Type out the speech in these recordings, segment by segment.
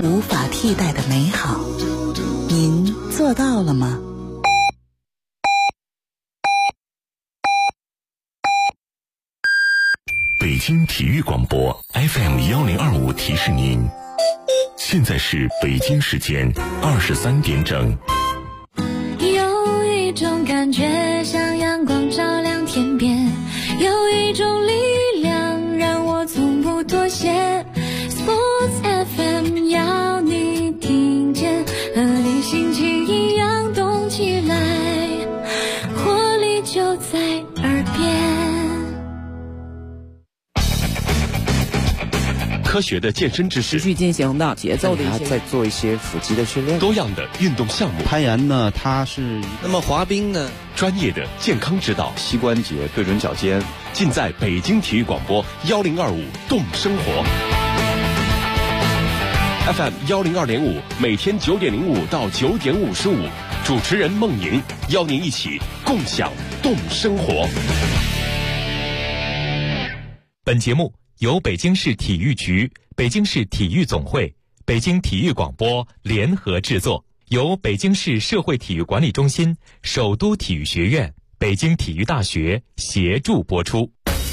无法替代的美好，您做到了吗？ 北京体育广播 FM1025 提示您，现在是北京时间23点整。 有一种感觉像阳光照亮天边，有一种力量让我从不妥协。 Sports FM 要你听见，和你心情一样动起来，活力就在耳边。 科学的健身知识， 持续进行的节奏的一些， 在做一些腹肌的训练， 多样的运动项目， 攀岩呢，它是那么滑冰呢， 专业的健康指导， 膝关节对准脚尖， 尽在北京体育广播1025动生活 FM 102.5，每天9点05到9点55，主持人孟莹邀您一起共享动生活。 本节目由北京市体育局、北京市体育总会、北京体育广播联合制作，由北京市社会体育管理中心、首都体育学院、北京体育大学协助播出。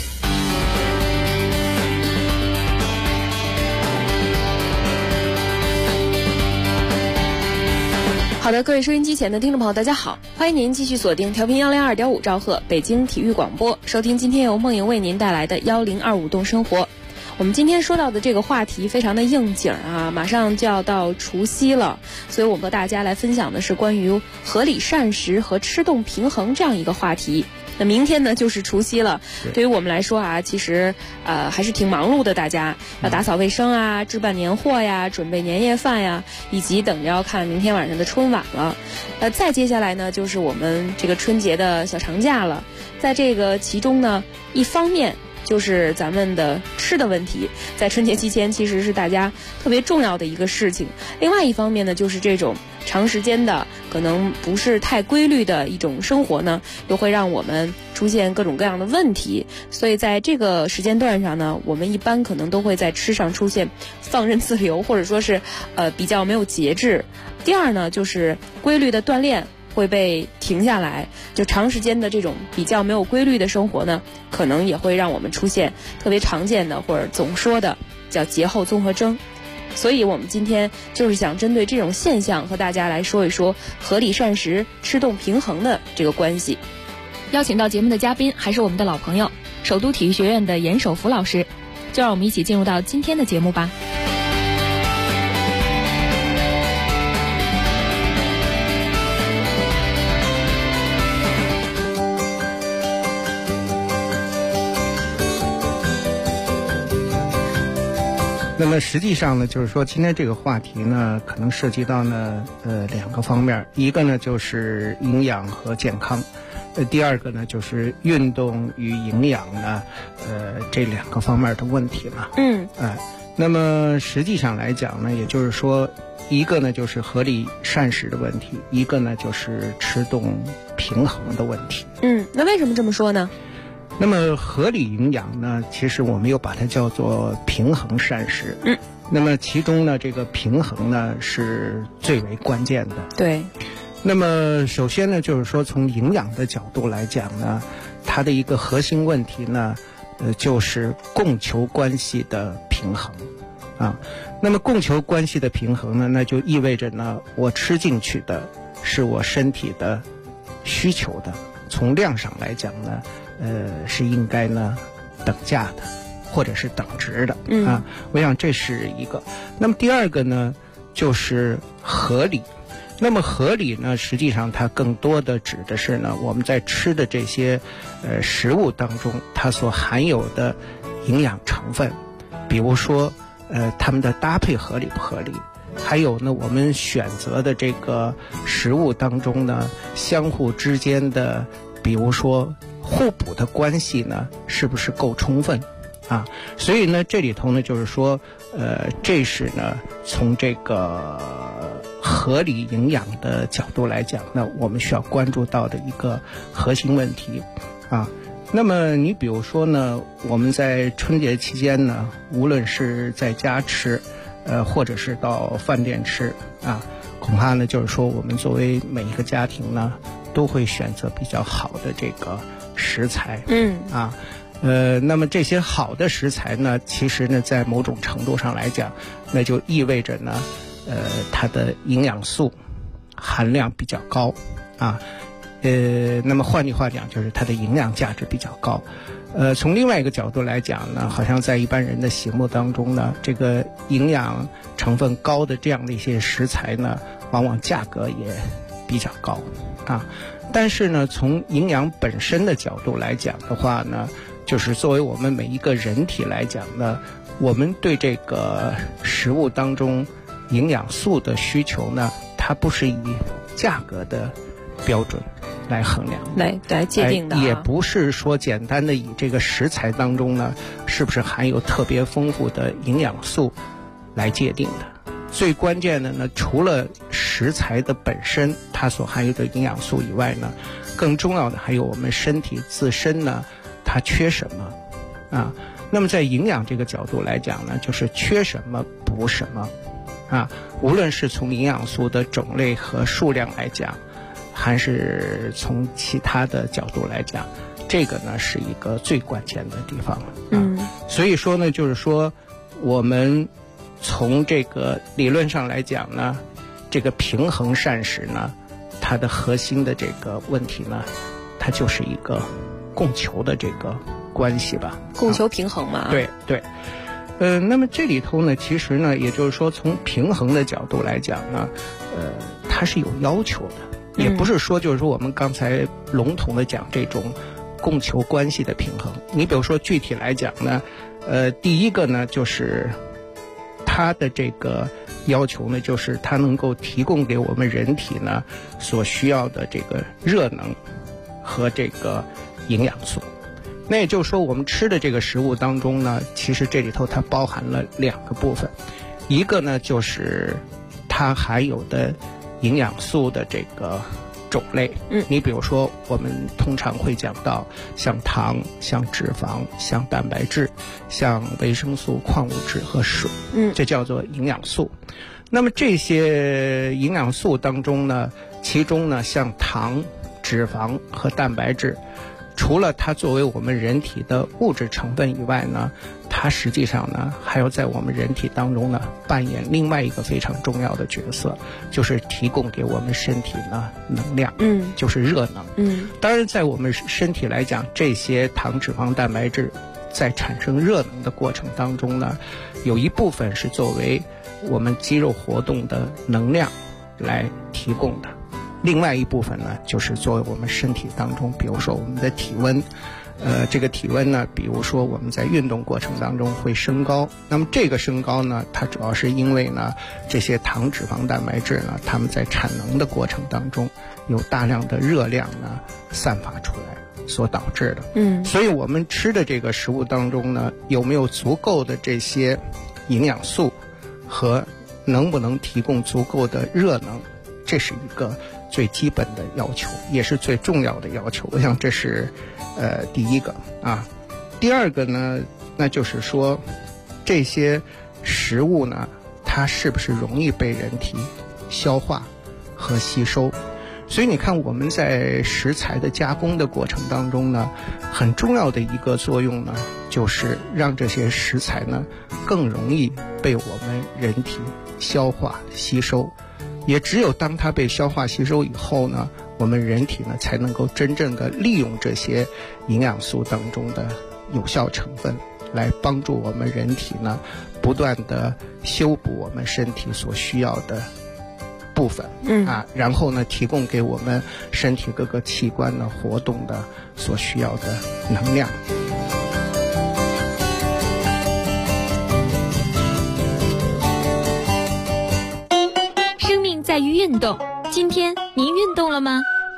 好的，各位收音机前的听众朋友，大家好，欢迎您继续锁定调频102.5兆赫北京体育广播，收听今天由梦莹为您带来的1025动生活。我们今天说到的这个话题非常的应景啊，马上就要到除夕了，所以我们和大家来分享的是关于合理膳食和吃动平衡这样一个话题。那明天呢就是除夕了，对于我们来说啊，其实还是挺忙碌的，大家要打扫卫生啊，置办年货呀，准备年夜饭呀，以及等着要看明天晚上的春晚了。再接下来呢就是我们这个春节的小长假了，在这个其中呢，一方面就是咱们的吃的问题，在春节期间其实是大家特别重要的一个事情。另外一方面呢，就是这种长时间的可能不是太规律的一种生活呢，又会让我们出现各种各样的问题。所以在这个时间段上呢，我们一般可能都会在吃上出现放任自流，或者说是比较没有节制。第二呢，就是规律的锻炼会被停下来，就长时间的这种比较没有规律的生活呢，可能也会让我们出现特别常见的或者总说的叫节后综合征。所以我们今天就是想针对这种现象和大家来说一说合理膳食吃动平衡的这个关系。邀请到节目的嘉宾还是我们的老朋友，首都体育学院的严守福老师，就让我们一起进入到今天的节目吧。 那么实际上呢，就是说今天这个话题呢，可能涉及到呢两个方面，一个呢就是营养和健康，第二个呢就是运动与营养呢这两个方面的问题了。那么实际上来讲呢，也就是说一个呢就是合理膳食的问题，一个呢就是吃动平衡的问题。 那为什么这么说呢？ 那么合理营养呢，其实我们又把它叫做平衡膳食。那么其中呢，这个平衡呢是最为关键的。 对。 那么首先呢，就是说从营养的角度来讲呢，它的一个核心问题呢，就是供求关系的平衡啊。那么供求关系的平衡呢，那就意味着呢，我吃进去的是我身体的需求的，从量上来讲呢，是应该呢等价的，或者是等值的啊。我想这是一个。那么第二个呢，就是合理。那么合理呢，实际上它更多的指的是呢，我们在吃的这些食物当中，它所含有的营养成分，比如说它们的搭配合理不合理，还有呢我们选择的这个食物当中呢，相互之间的比如说互补的关系呢，是不是够充分啊？所以呢，这里头呢，就是说，这是呢，从这个合理营养的角度来讲呢，我们需要关注到的一个核心问题啊。那么你比如说呢，我们在春节期间呢，无论是在家吃， 或者是到饭店吃啊，恐怕呢就是说我们作为每一个家庭呢，都会选择比较好的这个食材。那么这些好的食材呢，其实呢在某种程度上来讲，那就意味着呢它的营养素含量比较高啊。那么换句话讲，就是它的营养价值比较高。从另外一个角度来讲呢，好像在一般人的心目当中呢，这个营养成分高的这样的一些食材呢，往往价格也比较高啊。但是呢，从营养本身的角度来讲的话呢，就是作为我们每一个人体来讲呢，我们对这个食物当中营养素的需求呢，它不是以价格的标准来衡量， 来界定的， 也不是说简单的以这个食材当中呢是不是含有特别丰富的营养素来界定的。最关键的呢，除了食材的本身它所含有的营养素以外呢，更重要的还有我们身体自身呢它缺什么啊。那么在营养这个角度来讲呢，就是缺什么补什么啊。无论是从营养素的种类和数量来讲，还是从其他的角度来讲，这个呢是一个最关键的地方所以说呢，就是说我们从这个理论上来讲呢，这个平衡膳食呢，它的核心的这个问题呢，它就是一个供求的这个关系吧， 供求平衡嘛。 对。那么这里头呢，其实呢，也就是说从平衡的角度来讲呢，它是有要求的。也不是说就是说我们刚才笼统的讲这种供求关系的平衡。你比如说具体来讲呢，第一个呢就是它的这个要求呢，就是它能够提供给我们人体呢所需要的这个热能和这个营养素。那也就是说我们吃的这个食物当中呢，其实这里头它包含了两个部分，一个呢就是它含有的营养素的这个种类。你比如说我们通常会讲到像糖、像脂肪、像蛋白质、像维生素、矿物质和水，这叫做营养素。那么这些营养素当中呢，其中呢像糖、脂肪和蛋白质，除了它作为我们人体的物质成分以外呢，它实际上呢还要在我们人体当中呢扮演另外一个非常重要的角色，就是提供给我们身体呢能量，就是热能。当然在我们身体来讲，这些糖、脂肪、蛋白质在产生热能的过程当中呢，有一部分是作为我们肌肉活动的能量来提供的，另外一部分呢就是作为我们身体当中，比如说我们的体温，这个体温呢，比如说我们在运动过程当中会升高，那么这个升高呢，它主要是因为呢这些糖、脂肪、蛋白质呢，它们在产能的过程当中有大量的热量呢散发出来所导致的。所以我们吃的这个食物当中呢，有没有足够的这些营养素和能不能提供足够的热能，这是一个最基本的要求，也是最重要的要求。我想这是第一个啊。第二个呢，那就是说这些食物呢，它是不是容易被人体消化和吸收。所以你看我们在食材的加工的过程当中呢，很重要的一个作用呢，就是让这些食材呢更容易被我们人体消化吸收。也只有当它被消化吸收以后呢，我们人体呢才能够真正的利用这些营养素当中的有效成分，来帮助我们人体呢不断的修补我们身体所需要的部分，然后呢提供给我们身体各个器官呢活动的所需要的能量。 在于运动，今天您运动了吗？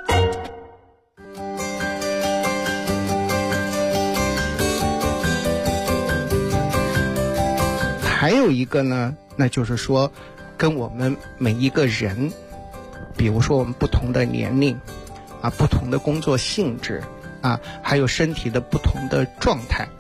还有一个呢，那就是说跟我们每一个人，比如说我们不同的年龄不同的工作性质还有身体的不同的状态，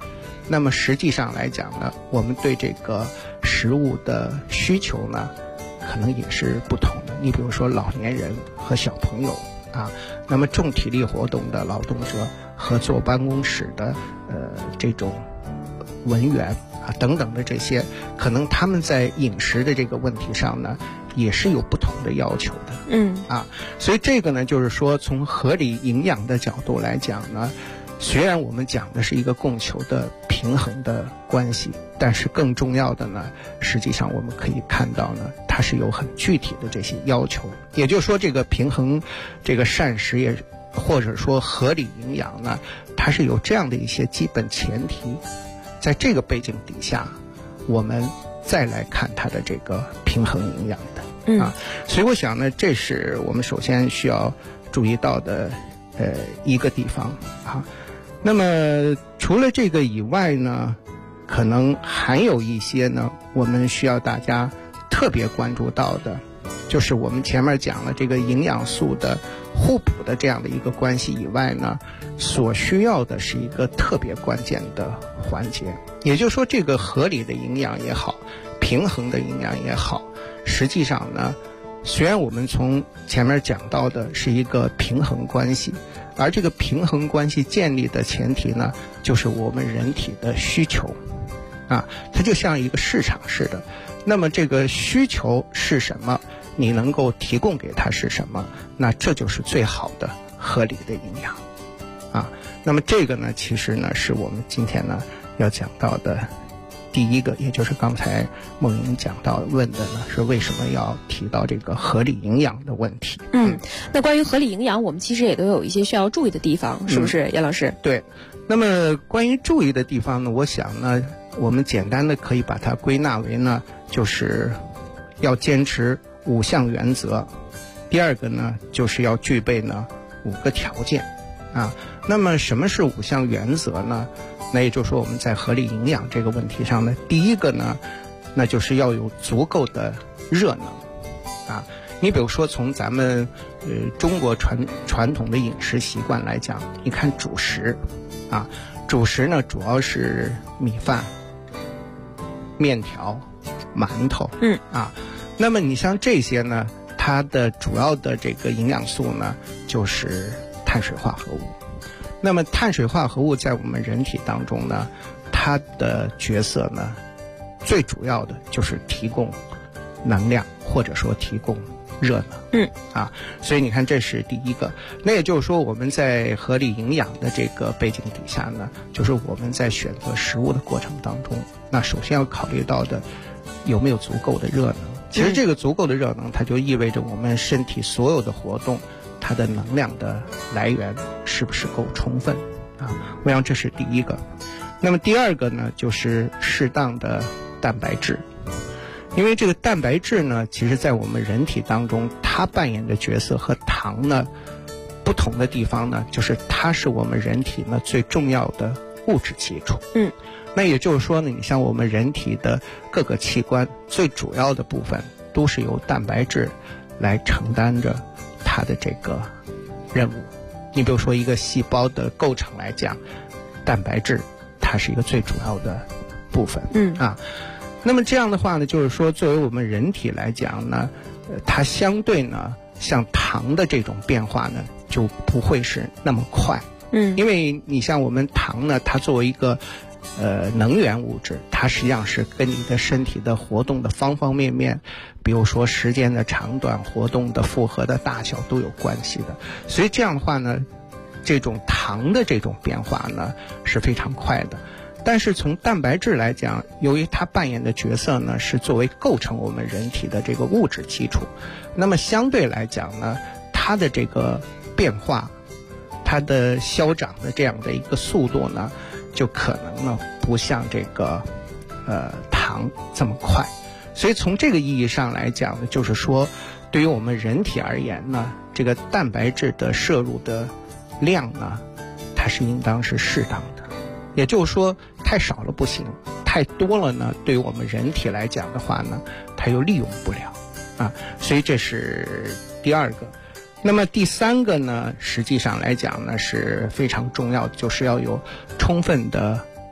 那么实际上来讲呢，我们对这个食物的需求呢，可能也是不同的。你比如说老年人和小朋友啊，那么重体力活动的劳动者和坐办公室的这种文员啊等等的这些，可能他们在饮食的这个问题上呢，也是有不同的要求的。所以这个呢，就是说从合理营养的角度来讲呢，虽然我们讲的是一个供求的平衡的关系，但是更重要的呢，实际上我们可以看到呢，它是有很具体的这些要求。也就是说，这个平衡这个膳食也或者说合理营养呢，它是有这样的一些基本前提。在这个背景底下，我们再来看它的这个平衡营养的所以我想呢，这是我们首先需要注意到的一个地方啊。那么除了这个以外呢，可能还有一些呢，我们需要大家特别关注到的，就是我们前面讲了这个营养素的互补的这样的一个关系以外呢，所需要的是一个特别关键的环节。也就是说，这个合理的营养也好，平衡的营养也好，实际上呢，虽然我们从前面讲到的是一个平衡关系，而这个平衡关系建立的前提呢，就是我们人体的需求它就像一个市场似的。那么这个需求是什么，你能够提供给它是什么，那这就是最好的合理的营养那么这个呢，其实呢是我们今天呢要讲到的第一个，也就是刚才梦莹讲到问的呢，是为什么要提到这个合理营养的问题。 那关于合理营养，我们其实也都有一些需要注意的地方，是不是严老师？ 对，那么关于注意的地方呢，我想呢，我们简单的可以把它归纳为呢，就是要坚持5项原则。第二个呢，就是要具备呢5个条件那么什么是5项原则呢？那也就是说，我们在合理营养这个问题上呢，第一个呢，那就是要有足够的热能你比如说从咱们中国传统的饮食习惯来讲，你看主食主食呢主要是米饭、面条、馒头那么你像这些呢，它的主要的这个营养素呢，就是碳水化合物。那么碳水化合物在我们人体当中呢，它的角色呢，最主要的就是提供能量，或者说提供热能所以你看这是第一个。那也就是说，我们在合理营养的这个背景底下呢，就是我们在选择食物的过程当中，那首先要考虑到的有没有足够的热能。其实这个足够的热能，它就意味着我们身体所有的活动，它的能量的来源是不是够充分我想这是第一个。那么第二个呢，就是适当的蛋白质。因为这个蛋白质呢，其实在我们人体当中，它扮演的角色和糖呢不同的地方呢，就是它是我们人体呢最重要的物质基础那也就是说呢，你像我们人体的各个器官最主要的部分都是由蛋白质来承担着它的这个任务。你比如说一个细胞的构成来讲，蛋白质它是一个最主要的部分那么这样的话呢，就是说作为我们人体来讲呢，它相对呢像糖的这种变化呢就不会是那么快因为你像我们糖呢，它作为一个能源物质，它实际上是跟你的身体的活动的方方面面，比如说时间的长短、活动的负荷的大小都有关系的。所以这样的话呢，这种糖的这种变化呢是非常快的。但是从蛋白质来讲，由于它扮演的角色呢是作为构成我们人体的这个物质基础，那么相对来讲呢，它的这个变化，它的消长的这样的一个速度呢，就可能呢不像这个糖这么快。所以从这个意义上来讲呢，就是说对于我们人体而言呢，这个蛋白质的摄入的量呢，它是应当是适当的。也就是说太少了不行，太多了呢，对于我们人体来讲的话呢，它又利用不了所以这是第二个。那么第三个呢，实际上来讲呢是非常重要的，就是要有充分的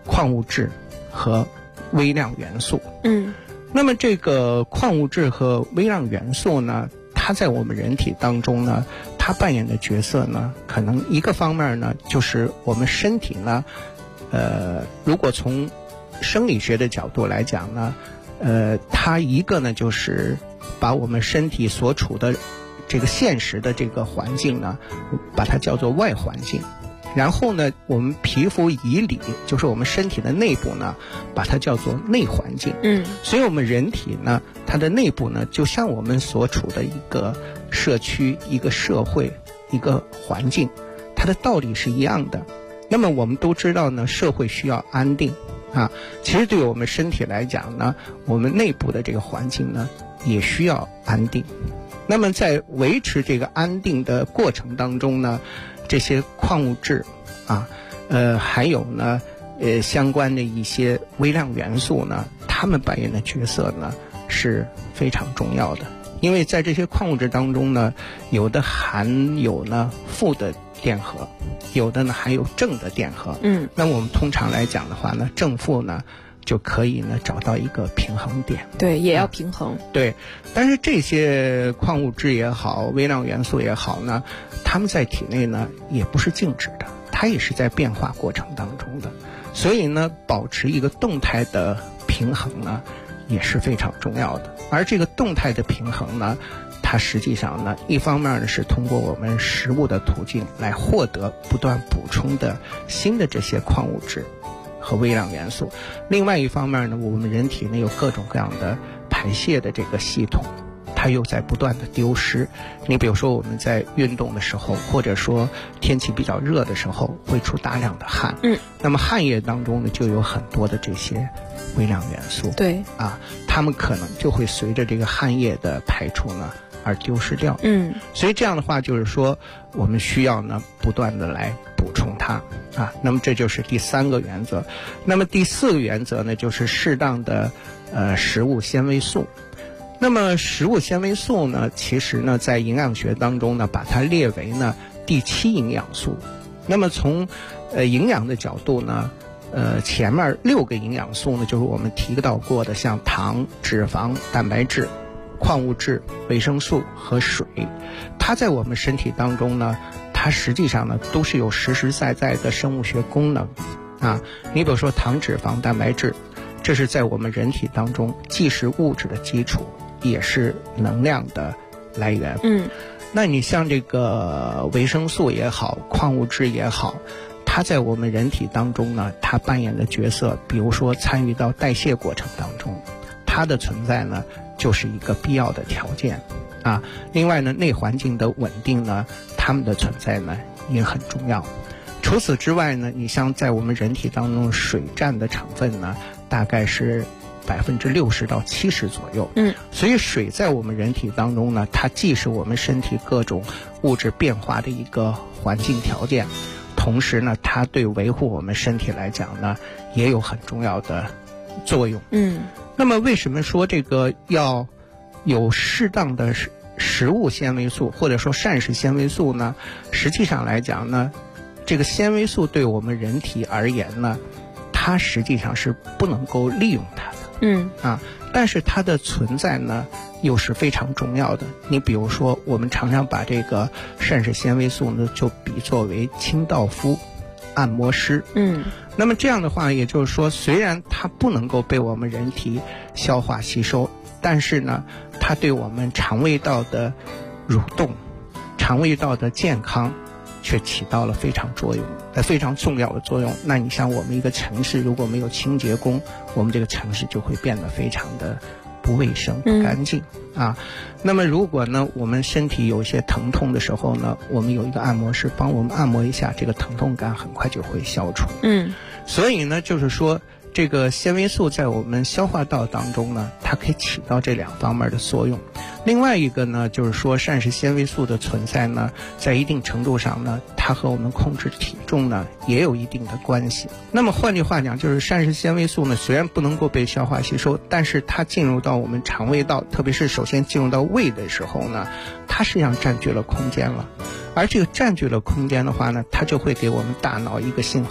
矿物质和微量元素。 嗯， 那么这个矿物质和微量元素呢，它在我们人体当中呢，它扮演的角色呢，可能一个方面呢，就是我们身体呢，如果从生理学的角度来讲呢，它一个呢就是把我们身体所处的这个现实的这个环境呢，把它叫做外环境。然后呢，我们皮肤以里，就是我们身体的内部呢，把它叫做内环境。所以我们人体呢，它的内部呢，就像我们所处的一个社区、一个社会、一个环境，它的道理是一样的。那么我们都知道呢，社会需要安定啊。其实对我们身体来讲呢，我们内部的这个环境呢，也需要安定。那么在维持这个安定的过程当中呢，这些矿物质啊，还有呢，相关的一些微量元素呢，它们扮演的角色呢是非常重要的。因为在这些矿物质当中呢，有的含有呢负的电荷，有的呢还有正的电荷。那我们通常来讲的话呢，正负呢就可以呢找到一个平衡点。 对，也要平衡。 对，但是这些矿物质也好，微量元素也好呢，它们在体内呢也不是静止的，它也是在变化过程当中的。所以呢，保持一个动态的平衡呢，也是非常重要的。而这个动态的平衡呢，它实际上呢，一方面呢是通过我们食物的途径来获得不断补充的新的这些矿物质和微量元素，另外一方面呢，我们人体呢有各种各样的排泄的这个系统，它又在不断的丢失。你比如说我们在运动的时候，或者说天气比较热的时候，会出大量的汗。那么汗液当中呢，就有很多的这些微量元素。 对啊，它们可能就会随着这个汗液的排出呢而丢失掉。所以这样的话就是说，我们需要呢不断的来补充它啊。那么这就是第3个原则。那么第4个原则呢，就是适当的食物纤维素。那么食物纤维素呢，其实呢在营养学当中呢，把它列为呢第7营养素。那么从营养的角度呢，前面6个营养素呢，就是我们提到过的，像糖、脂肪、蛋白质、矿物质、维生素和水，它在我们身体当中呢，它实际上呢都是有实实在在的生物学功能啊。你比如说糖、脂肪、蛋白质，这是在我们人体当中既是物质的基础，也是能量的来源。那你像这个维生素也好，矿物质也好，它在我们人体当中呢，它扮演的角色，比如说参与到代谢过程当中，它的存在呢就是一个必要的条件啊。另外呢，内环境的稳定呢，它们的存在呢也很重要。除此之外呢，你像在我们人体当中，水占的成分呢大概是60%到70%左右。所以水在我们人体当中呢，它既是我们身体各种物质变化的一个环境条件，同时呢，它对维护我们身体来讲呢，也有很重要的作用。那么为什么说这个要有适当的食物纤维素或者说膳食纤维素呢？实际上来讲呢，这个纤维素对我们人体而言呢，它实际上是不能够利用它的。但是它的存在呢又是非常重要的。你比如说，我们常常把这个膳食纤维素呢就比作为清道夫、按摩师。那么这样的话，也就是说，虽然它不能够被我们人体消化吸收，但是呢，它对我们肠胃道的蠕动、肠胃道的健康却起到了非常重要的作用。那你像我们一个城市如果没有清洁工，我们这个城市就会变得非常的不卫生、不干净啊。那么如果呢，我们身体有一些疼痛的时候呢，我们有一个按摩师帮我们按摩一下，这个疼痛感很快就会消除。所以呢，就是说这个纤维素在我们消化道当中呢，它可以起到这2方面的作用。另外一个呢，就是说膳食纤维素的存在呢，在一定程度上呢，它和我们控制体重呢也有一定的关系。那么换句话讲，就是膳食纤维素呢，虽然不能够被消化吸收，但是它进入到我们肠胃道，特别是首先进入到胃的时候呢，它实际上占据了空间了。而这个占据了空间的话呢，它就会给我们大脑一个信号，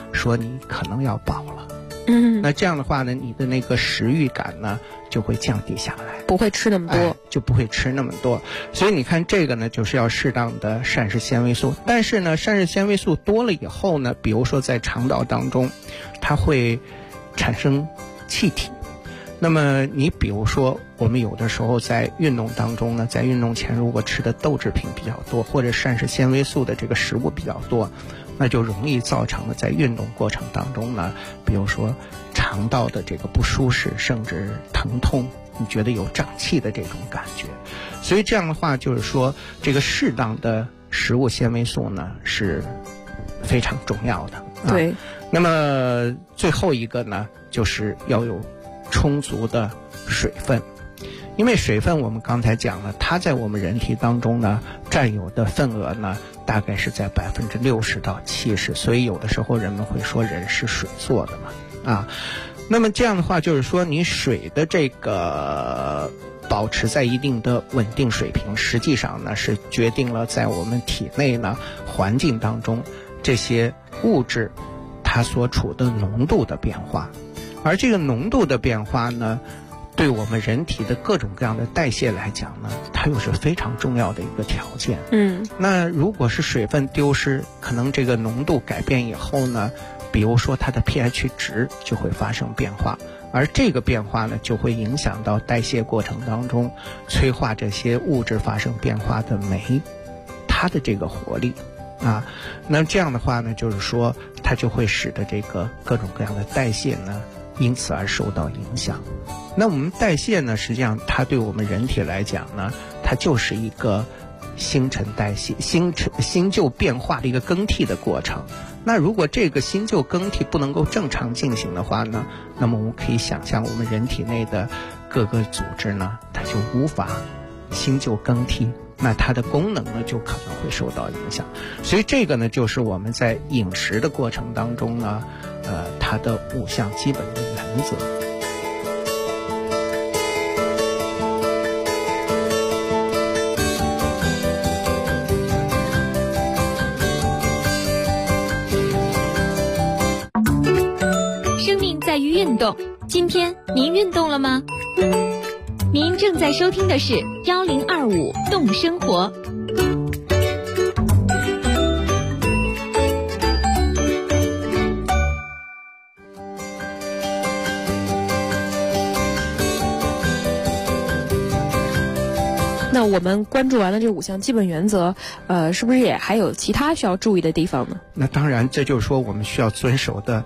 说你可能要饱了。 那这样的话呢，你的那个食欲感呢就会降低下来， 不会吃那么多， 就不会吃那么多。所以你看这个呢，就是要适当的膳食纤维素。但是呢，膳食纤维素多了以后呢，比如说在肠道当中，它会产生气体。那么你比如说，我们有的时候在运动当中呢，在运动前如果吃的豆制品比较多，或者膳食纤维素的这个食物比较多，那就容易造成了在运动过程当中呢，比如说肠道的这个不舒适，甚至疼痛，你觉得有胀气的这种感觉。所以这样的话就是说，这个适当的食物纤维素呢是非常重要的。 对。 那么最后一个呢，就是要有充足的水分。因为水分我们刚才讲了，它在我们人体当中呢占有的份额呢大概是在60%到70%，所以有的时候人们会说人是水做的嘛。那么这样的话就是说，你水的这个保持在一定的稳定水平，实际上呢是决定了在我们体内呢环境当中这些物质它所处的浓度的变化。而这个浓度的变化呢，对我们人体的各种各样的代谢来讲呢，它又是非常重要的一个条件。那如果是水分丢失，可能这个浓度改变以后呢，比如说它的 pH 值就会发生变化，而这个变化呢，就会影响到代谢过程当中催化这些物质发生变化的酶，它的这个活力。那这样的话呢，就是说它就会使得这个各种各样的代谢呢因此而受到影响。那我们代谢呢，实际上它对我们人体来讲呢，它就是一个新陈代谢、新旧变化的一个更替的过程。那如果这个新旧更替不能够正常进行的话呢，那么我们可以想象我们人体内的各个组织呢，它就无法新旧更替，那它的功能呢就可能会受到影响。所以这个呢，就是我们在饮食的过程当中呢，它的5项基本的原则。 生命在于运动，今天您运动了吗？您正在收听的是1025动生活。 那我们关注完了这5项基本原则，是不是也还有其他需要注意的地方呢？ 那当然，这就是说我们需要遵守的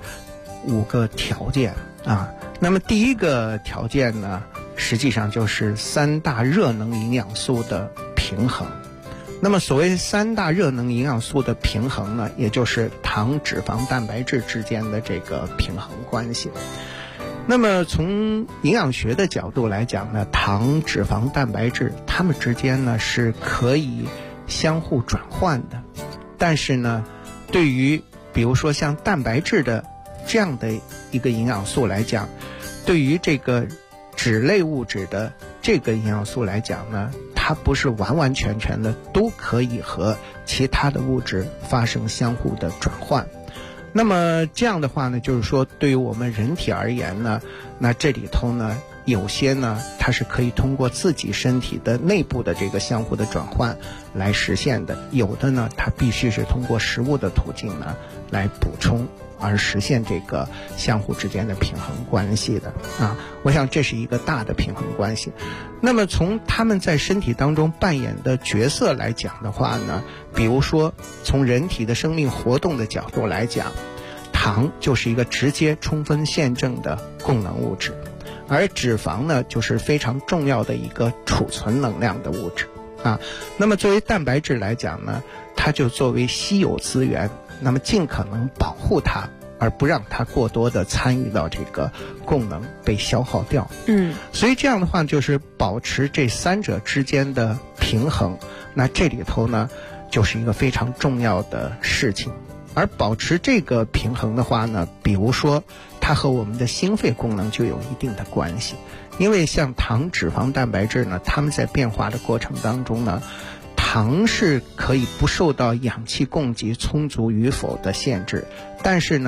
5个条件那么第一个条件呢，实际上就是3大热能营养素的平衡。那么所谓3大热能营养素的平衡呢，也就是糖、脂肪、蛋白质之间的这个平衡关系。那么从营养学的角度来讲呢，糖、脂肪、蛋白质它们之间呢是可以相互转换的。但是呢，对于比如说像蛋白质的这样的一个营养素来讲，对于这个脂类物质的这个营养素来讲呢，它不是完完全全的都可以和其他的物质发生相互的转换。那么这样的话呢，就是说对于我们人体而言呢，那这里头呢有些呢它是可以通过自己身体的内部的这个相互的转换来实现的，有的呢它必须是通过食物的途径呢来补充而实现这个相互之间的平衡关系的我想这是一个大的平衡关系。那么从他们在身体当中扮演的角色来讲的话呢，比如说从人体的生命活动的角度来讲，糖就是一个直接充分现证的供能物质，而脂肪呢就是非常重要的一个储存能量的物质那么作为蛋白质来讲呢，它就作为稀有资源，那么尽可能保护它，而不让它过多的参与到这个供能被消耗掉所以这样的话就是保持这3者之间的平衡，那这里头呢就是一个非常重要的事情。而保持这个平衡的话呢，比如说它和我们的心肺功能就有一定的关系。因为像糖、脂肪、蛋白质呢，它们在变化的过程当中呢，糖是可以不受到氧气供给充足与否的限制，但是呢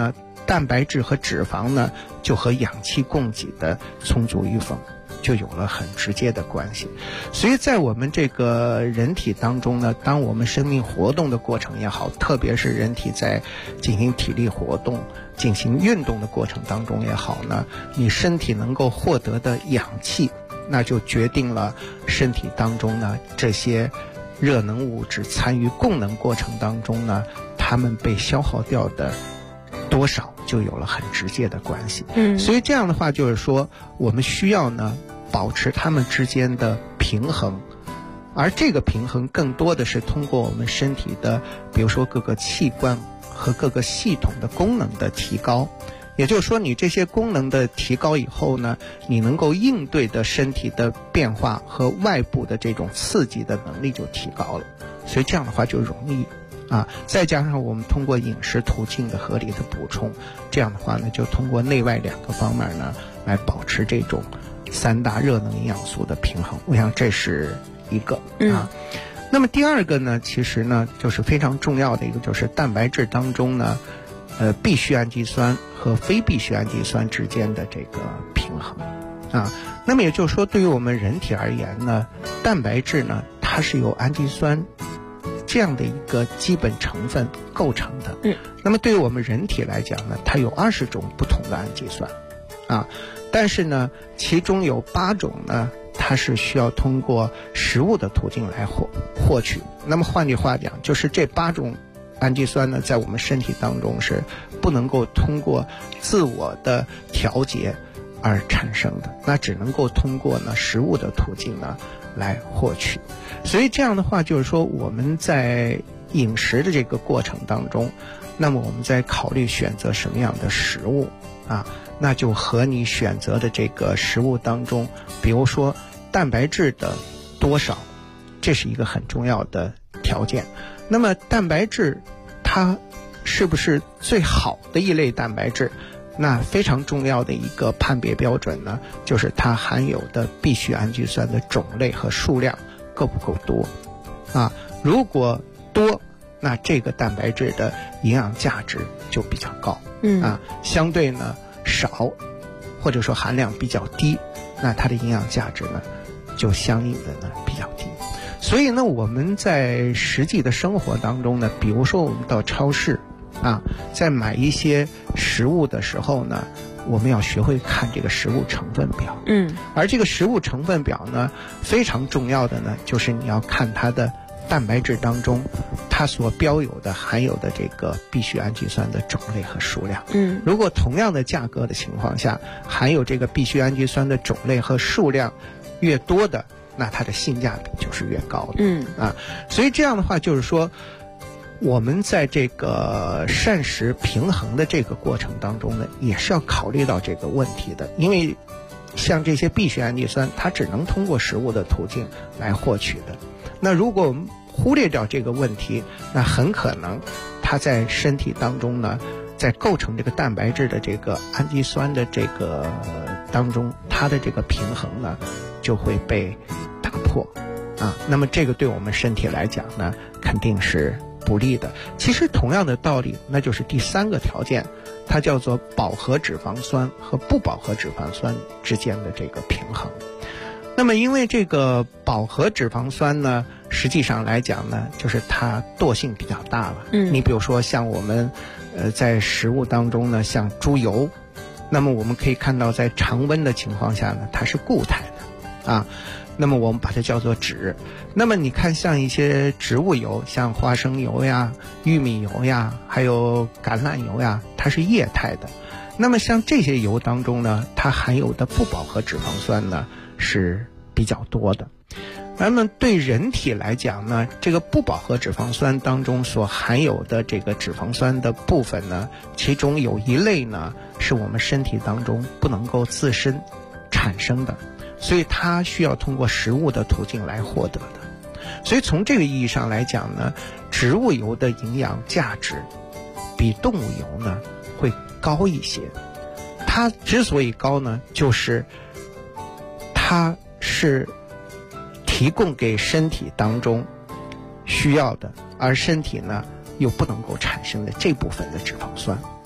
蛋白质和脂肪呢就和氧气供给的充足与否就有了很直接的关系。所以在我们这个人体当中呢，当我们生命活动的过程也好，特别是人体在进行体力活动进行运动的过程当中也好呢，你身体能够获得的氧气，那就决定了身体当中呢这些热能物质参与供能过程当中呢，它们被消耗掉的多少就有了很直接的关系。所以这样的话就是说，我们需要呢保持它们之间的平衡，而这个平衡更多的是通过我们身体的比如说各个器官和各个系统的功能的提高。也就是说，你这些功能的提高以后呢，你能够应对的身体的变化和外部的这种刺激的能力就提高了，所以这样的话就容易再加上我们通过饮食途径的合理的补充，这样的话呢，就通过内外两个方面呢来保持这种三大热能营养素的平衡。我想这是一个那么第二个呢，其实呢就是非常重要的一个，就是蛋白质当中呢必需氨基酸和非必需氨基酸之间的这个平衡那么也就是说，对于我们人体而言呢，蛋白质呢它是由氨基酸这样的一个基本成分构成的那么对于我们人体来讲呢，它有20种不同的氨基酸但是呢其中有8种呢它是需要通过食物的途径来获取。那么换句话讲，就是这8种氨基酸呢在我们身体当中是不能够通过自我的调节而产生的，那只能够通过呢食物的途径呢来获取。所以这样的话就是说，我们在饮食的这个过程当中，那么我们在考虑选择什么样的食物那就和你选择的这个食物当中，比如说蛋白质的多少，这是一个很重要的条件。那么蛋白质它是不是最好的一类蛋白质，那非常重要的一个判别标准呢，就是它含有的必需氨基酸的种类和数量够不够多如果多，那这个蛋白质的营养价值就比较高相对呢少或者说含量比较低，那它的营养价值呢就相应的呢比较低。所以呢我们在实际的生活当中呢，比如说我们到超市在买一些食物的时候呢，我们要学会看这个食物成分表而这个食物成分表呢非常重要的呢，就是你要看它的蛋白质当中它所标有的含有的这个必需氨基酸的种类和数量如果同样的价格的情况下，含有这个必需氨基酸的种类和数量越多的，那它的性价比就是越高的所以这样的话就是说，我们在这个膳食平衡的这个过程当中呢，也是要考虑到这个问题的。因为像这些必需氨基酸，它只能通过食物的途径来获取的。那如果我们忽略掉这个问题，那很可能它在身体当中呢，在构成这个蛋白质的这个氨基酸的这个当中，它的这个平衡呢就会被打破那么这个对我们身体来讲呢，肯定是不利的。其实同样的道理，那就是第3个条件，它叫做饱和脂肪酸和不饱和脂肪酸之间的这个平衡。那么因为这个饱和脂肪酸呢，实际上来讲呢，就是它惰性比较大了你比如说像我们在食物当中呢，像猪油，那么我们可以看到在常温的情况下呢，它是固态的那么我们把它叫做脂。那么你看像一些植物油，像花生油呀、玉米油呀，还有橄榄油呀，它是液态的。那么像这些油当中呢，它含有的不饱和脂肪酸呢是比较多的。那么对人体来讲呢，这个不饱和脂肪酸当中所含有的这个脂肪酸的部分呢，其中有一类呢是我们身体当中不能够自身产生的，所以它需要通过食物的途径来获得的。所以从这个意义上来讲呢，植物油的营养价值比动物油呢会高一些。它之所以高呢，就是它是提供给身体当中需要的，而身体呢又不能够产生的这部分的脂肪酸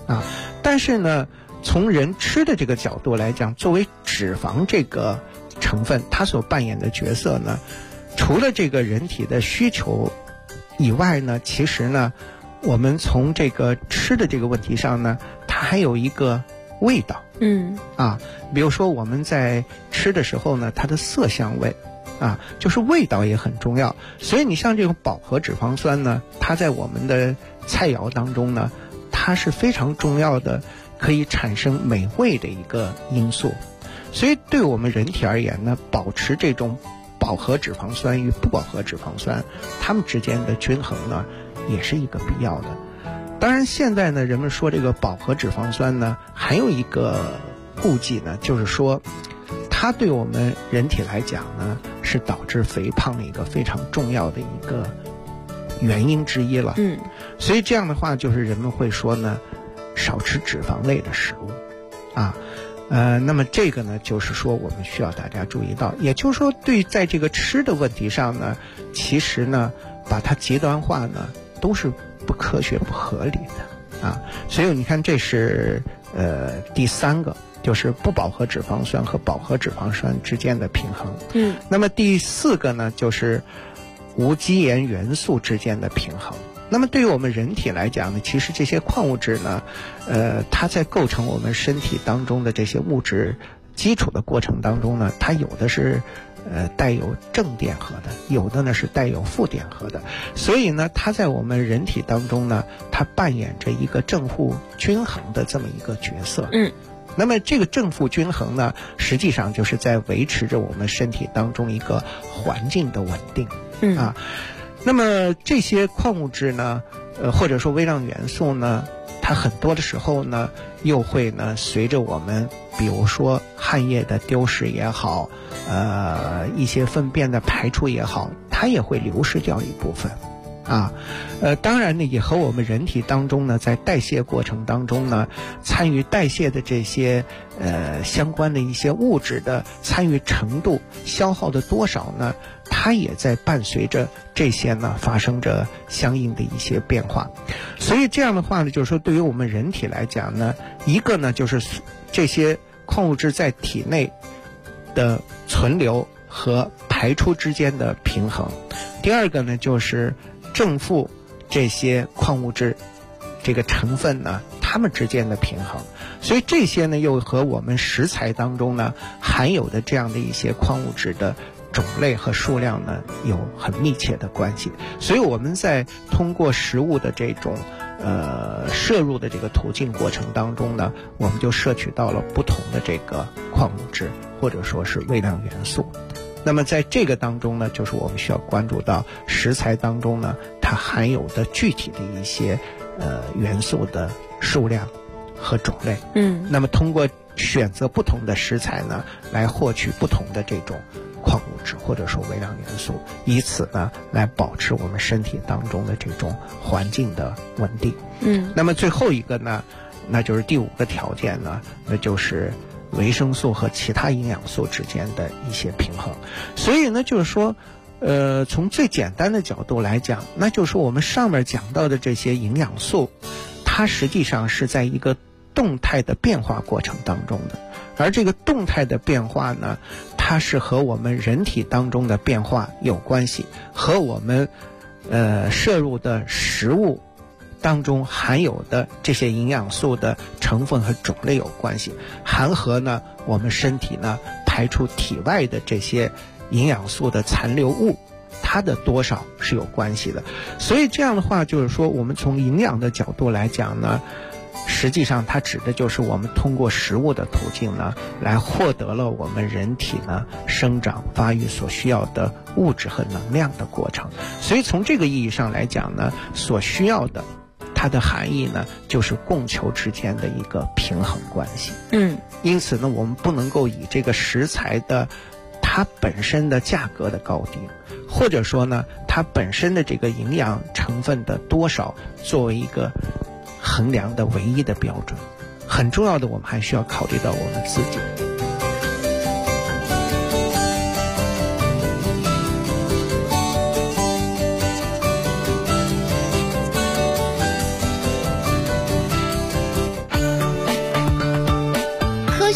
啊。但是呢，从人吃的这个角度来讲，作为脂肪这个成分，它所扮演的角色呢，除了这个人体的需求以外呢，其实呢，我们从这个吃的这个问题上呢，它还有一个味道。比如说我们在吃的时候呢，它的色香味就是味道也很重要。所以你像这种饱和脂肪酸呢，它在我们的菜肴当中呢，它是非常重要的，可以产生美味的一个因素。所以对我们人体而言呢，保持这种饱和脂肪酸与不饱和脂肪酸它们之间的均衡呢，也是一个必要的。当然现在呢，人们说这个饱和脂肪酸呢，还有一个顾忌呢，就是说它对我们人体来讲呢，是导致肥胖的一个非常重要的一个原因之一了。所以这样的话，就是人们会说呢，少吃脂肪类的食物那么这个呢，就是说我们需要大家注意到，也就是说在这个吃的问题上呢，其实呢，把它极端化呢，都是不科学不合理的所以你看，这是第三个，就是不饱和脂肪酸和饱和脂肪酸之间的平衡。那么第四个呢，就是无机盐元素之间的平衡。那么对于我们人体来讲呢，其实这些矿物质呢，它在构成我们身体当中的这些物质基础的过程当中呢，它有的是带有正电荷的，有的呢是带有负电荷的。所以呢，它在我们人体当中呢，它扮演着一个正负均衡的这么一个角色。那么这个正负均衡呢，实际上就是在维持着我们身体当中一个环境的稳定。那么这些矿物质呢，或者说微量元素呢，它很多的时候呢，又会呢随着我们比如说汗液的丢失也好，一些粪便的排出也好，它也会流失掉一部分当然呢，也和我们人体当中呢，在代谢过程当中呢，参与代谢的这些相关的一些物质的参与程度、消耗的多少呢，它也在伴随着这些呢发生着相应的一些变化。所以这样的话呢，就是说对于我们人体来讲呢，一个呢就是这些矿物质在体内的存留和排出之间的平衡，第二个呢就是正负这些矿物质这个成分呢，它们之间的平衡。所以这些呢又和我们食材当中呢含有的这样的一些矿物质的种类和数量呢有很密切的关系。所以我们在通过食物的这种摄入的这个途径过程当中呢，我们就摄取到了不同的这个矿物质或者说是微量元素。那么在这个当中呢，就是我们需要关注到食材当中呢，它含有的具体的一些元素的数量和种类。那么通过选择不同的食材呢，来获取不同的这种矿物质或者说微量元素，以此呢来保持我们身体当中的这种环境的稳定。那么最后一个呢，那就是第五个条件呢，那就是维生素和其他营养素之间的一些平衡。所以呢，就是说从最简单的角度来讲，那就是说我们上面讲到的这些营养素，它实际上是在一个动态的变化过程当中的。而这个动态的变化呢，它是和我们人体当中的变化有关系，和我们摄入的食物当中含有的这些营养素的成分和种类有关系，还和呢我们身体呢排出体外的这些营养素的残留物它的多少是有关系的。所以这样的话，就是说我们从营养的角度来讲呢，实际上它指的就是我们通过食物的途径呢，来获得了我们人体呢生长发育所需要的物质和能量的过程。所以从这个意义上来讲呢，所需要的它的含义呢，就是供求之间的一个平衡关系。因此呢，我们不能够以这个食材的它本身的价格的高低，或者说呢它本身的这个营养成分的多少作为一个衡量的唯一的标准。很重要的，我们还需要考虑到我们自己。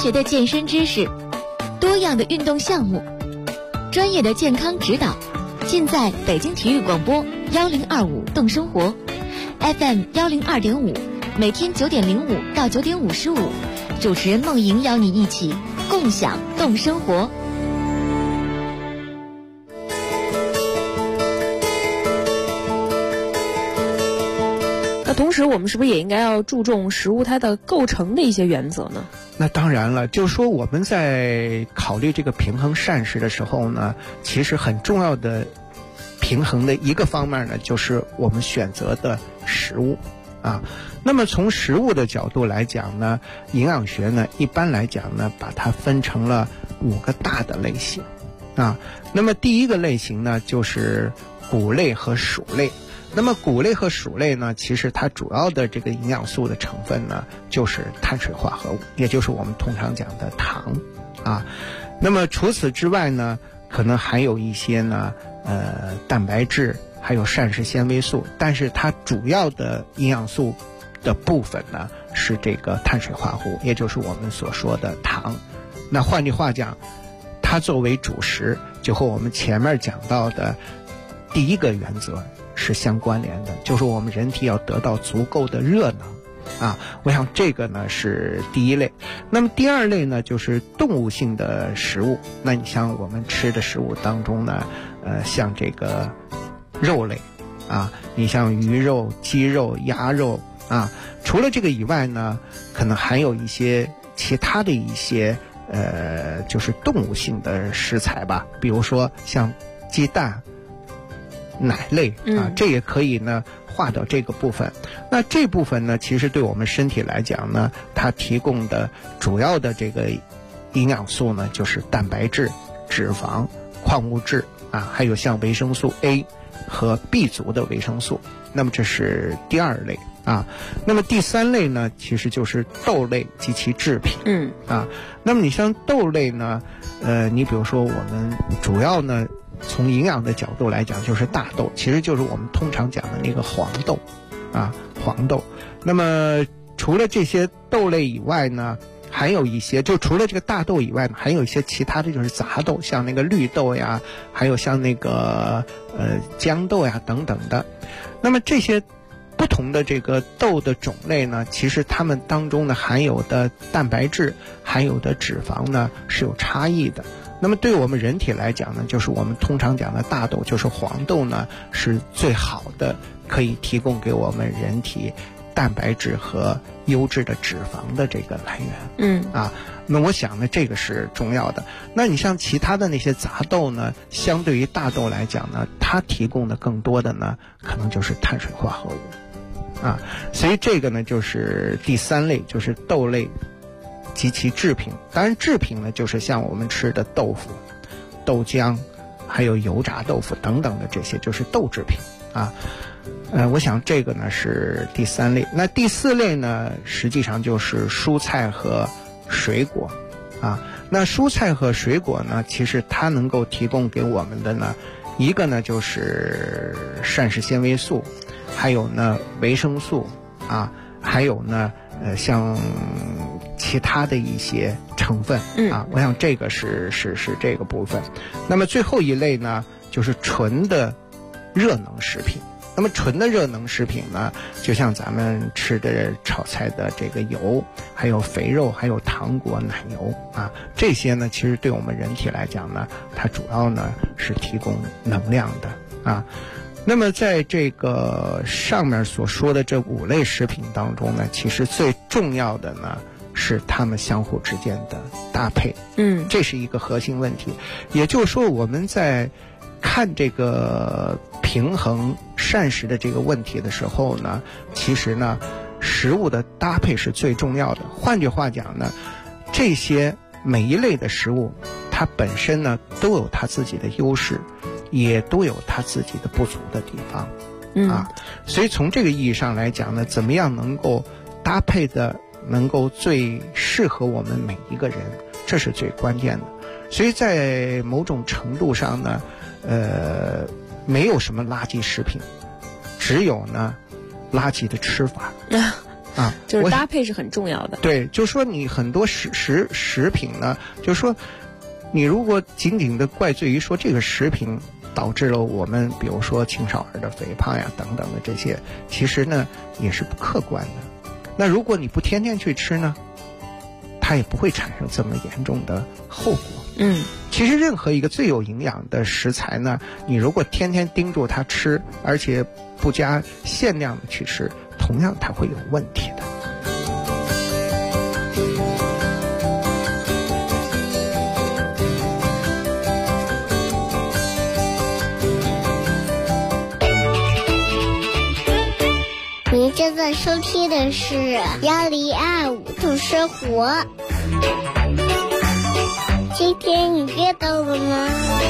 学的健身知识，多样的运动项目，专业的健康指导，尽在北京体育广播1025动生活 FM 102.5，每天9点05到9点55，主持人梦莹邀你一起共享动生活。 那同时我们是不是也应该要注重食物它的构成的一些原则呢？ 那当然了，就是说我们在考虑这个平衡膳食的时候呢，其实很重要的平衡的一个方面呢，就是我们选择的食物啊。那么从食物的角度来讲呢，营养学呢一般来讲呢，把它分成了5个大的类型啊。那么第一个类型呢，就是谷类和薯类。那么谷类和薯类呢，其实它主要的这个营养素的成分呢，就是碳水化合物，也就是我们通常讲的糖啊。那么除此之外呢，可能还有一些呢蛋白质，还有膳食纤维素，但是它主要的营养素的部分呢是这个碳水化合物，也就是我们所说的糖。那换句话讲，它作为主食，就和我们前面讲到的第一个原则是相关联的，就是我们人体要得到足够的热能啊。我想这个呢是第一类。那么第二类呢，就是动物性的食物。那你像我们吃的食物当中呢，像这个肉类啊，你像鱼肉、鸡肉、鸭肉啊。除了这个以外呢，可能还有一些其他的一些就是动物性的食材吧，比如说像鸡蛋、奶类啊，这也可以呢划到这个部分。那这部分呢，其实对我们身体来讲呢，它提供的主要的这个营养素呢，就是蛋白质、脂肪、矿物质啊，还有像维生素 A 和 B 族的维生素。那么这是第二类啊。那么第三类呢，其实就是豆类及其制品。那么你像豆类呢，你比如说我们主要呢，从营养的角度来讲，就是大豆，其实就是我们通常讲的那个黄豆啊，黄豆。那么除了这些豆类以外呢，还有一些，就除了这个大豆以外呢，还有一些其他的就是杂豆，像那个绿豆呀，还有像那个豇豆呀等等的。那么这些不同的这个豆的种类呢，其实它们当中呢含有的蛋白质、含有的脂肪呢是有差异的。那么对我们人体来讲呢，就是我们通常讲的大豆，就是黄豆呢，是最好的，可以提供给我们人体蛋白质和优质的脂肪的这个来源。那我想呢，这个是重要的。那你像其他的那些杂豆呢，相对于大豆来讲呢，它提供的更多的呢，可能就是碳水化合物啊。所以这个呢，就是第三类，就是豆类及其制品。当然制品呢，就是像我们吃的豆腐、豆浆，还有油炸豆腐等等的这些，就是豆制品啊。我想这个呢是第三类。那第四类呢，实际上就是蔬菜和水果啊。那蔬菜和水果呢，其实它能够提供给我们的呢，一个呢就是膳食纤维素，还有呢维生素啊，还有呢像其他的一些成分啊。我想这个是这个部分。那么最后一类呢，就是纯的热能食品。那么纯的热能食品呢，就像咱们吃的炒菜的这个油，还有肥肉，还有糖果、奶油啊，这些呢其实对我们人体来讲呢，它主要呢是提供能量的啊。那么在这个上面所说的这5类食品当中呢，其实最重要的呢是它们相互之间的搭配。这是一个核心问题。也就是说，我们在看这个平衡膳食的这个问题的时候呢，其实呢食物的搭配是最重要的。换句话讲呢，这些每一类的食物它本身呢都有它自己的优势，也都有它自己的不足的地方啊。所以从这个意义上来讲呢，怎么样能够搭配的能够最适合我们每一个人，这是最关键的。所以在某种程度上呢，没有什么垃圾食品，只有呢垃圾的吃法啊， 就是搭配是很重要的。 对，就说你很多食品呢，就说你如果仅仅的怪罪于说这个食品导致了我们比如说青少儿的肥胖呀等等的这些，其实呢也是不客观的。那如果你不天天去吃呢，它也不会产生这么严重的后果。其实任何一个最有营养的食材呢，你如果天天盯住它吃，而且不加限量的去吃，同样它会有问题的。 您正在收听的是1025度生活。今天你阅到了吗？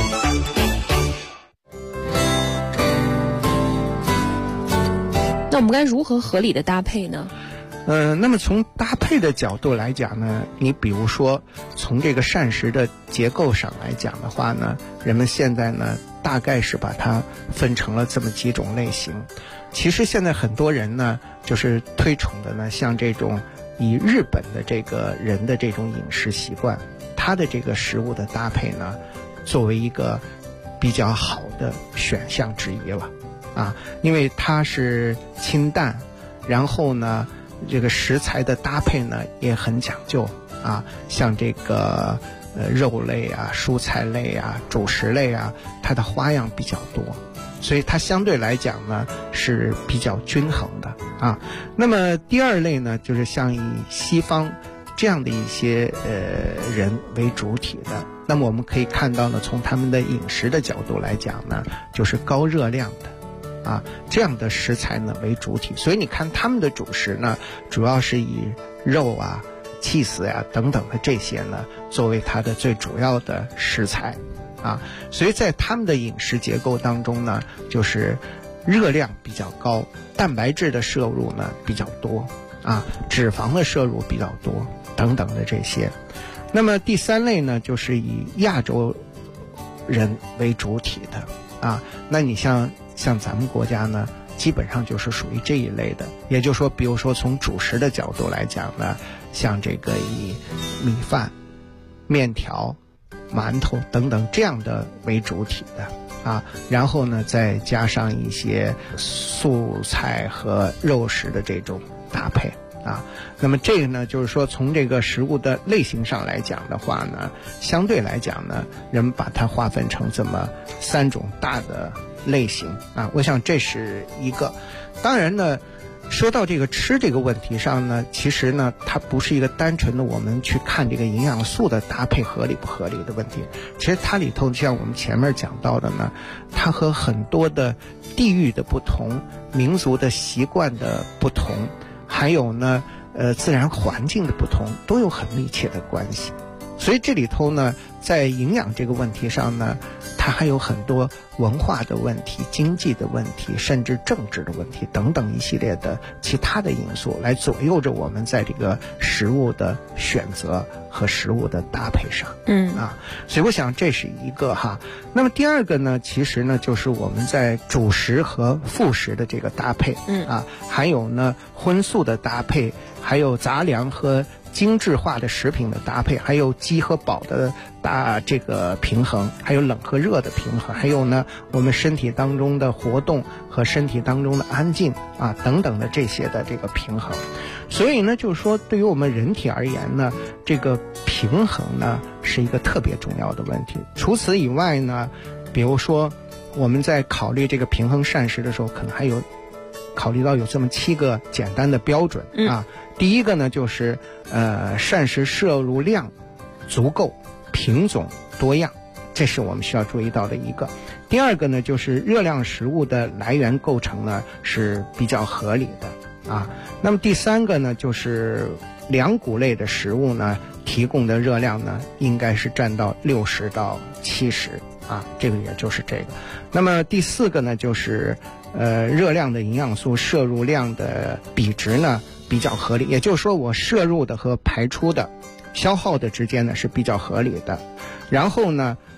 那我们该如何合理的搭配呢？ 那么从搭配的角度来讲呢，你比如说从这个膳食的结构上来讲的话呢，人们现在呢大概是把它分成了这么几种类型。其实现在很多人呢就是推崇的呢，像这种以日本的这个人的这种饮食习惯，它的这个食物的搭配呢，作为一个比较好的选项之一了啊，因为它是清淡，然后呢这个食材的搭配呢也很讲究啊，像这个肉类啊、蔬菜类啊、主食类啊，它的花样比较多，所以它相对来讲呢是比较均衡的啊。那么第二类呢，就是像以西方这样的一些人为主体的，那么我们可以看到呢，从他们的饮食的角度来讲呢，就是高热量的啊这样的食材呢为主体，所以你看他们的主食呢，主要是以肉啊、cheese呀等等的这些呢作为它的最主要的食材啊，所以在他们的饮食结构当中呢，就是热量比较高，蛋白质的摄入呢比较多啊，脂肪的摄入比较多等等的这些。那么第三类呢，就是以亚洲人为主体的啊，那你像咱们国家呢，基本上就是属于这一类的。也就是说，比如说从主食的角度来讲呢，像这个以米饭、面条、馒头等等这样的为主体的啊，然后呢再加上一些素菜和肉食的这种搭配啊。那么这个呢，就是说从这个食物的类型上来讲的话呢，相对来讲呢，人们把它划分成这么3种大的类型啊，我想这是一个。当然呢，说到这个吃这个问题上呢，其实呢它不是一个单纯的我们去看这个营养素的搭配合理不合理的问题，其实它里头像我们前面讲到的呢，它和很多的地域的不同、民族的习惯的不同，还有呢自然环境的不同，都有很密切的关系。所以这里头呢，在营养这个问题上呢，它还有很多文化的问题、经济的问题，甚至政治的问题等等一系列的其他的因素来左右着我们在这个食物的选择和食物的搭配上。所以我想这是一个哈。那么第二个呢，其实呢就是我们在主食和副食的这个搭配还有呢荤素的搭配，还有杂粮和精致化的食品的搭配，还有饥和饱的这个平衡，还有冷和热的平衡，还有呢我们身体当中的活动和身体当中的安静啊等等的这些的这个平衡。所以呢就是说，对于我们人体而言呢，这个平衡呢是一个特别重要的问题。除此以外呢，比如说我们在考虑这个平衡膳食的时候，可能还有考虑到有这么7个简单的标准啊。第一个呢就是膳食摄入量足够、品种多样，这是我们需要注意到的一个。第二个呢就是热量食物的来源构成呢是比较合理的啊。那么第三个呢就是粮谷类的食物呢提供的热量呢应该是占到60到70啊，这个也就是这个。那么第四个呢就是热量的营养素摄入量的比值呢比较合理，也就是说我摄入的和排出的消耗的之间呢是比较合理的。然后呢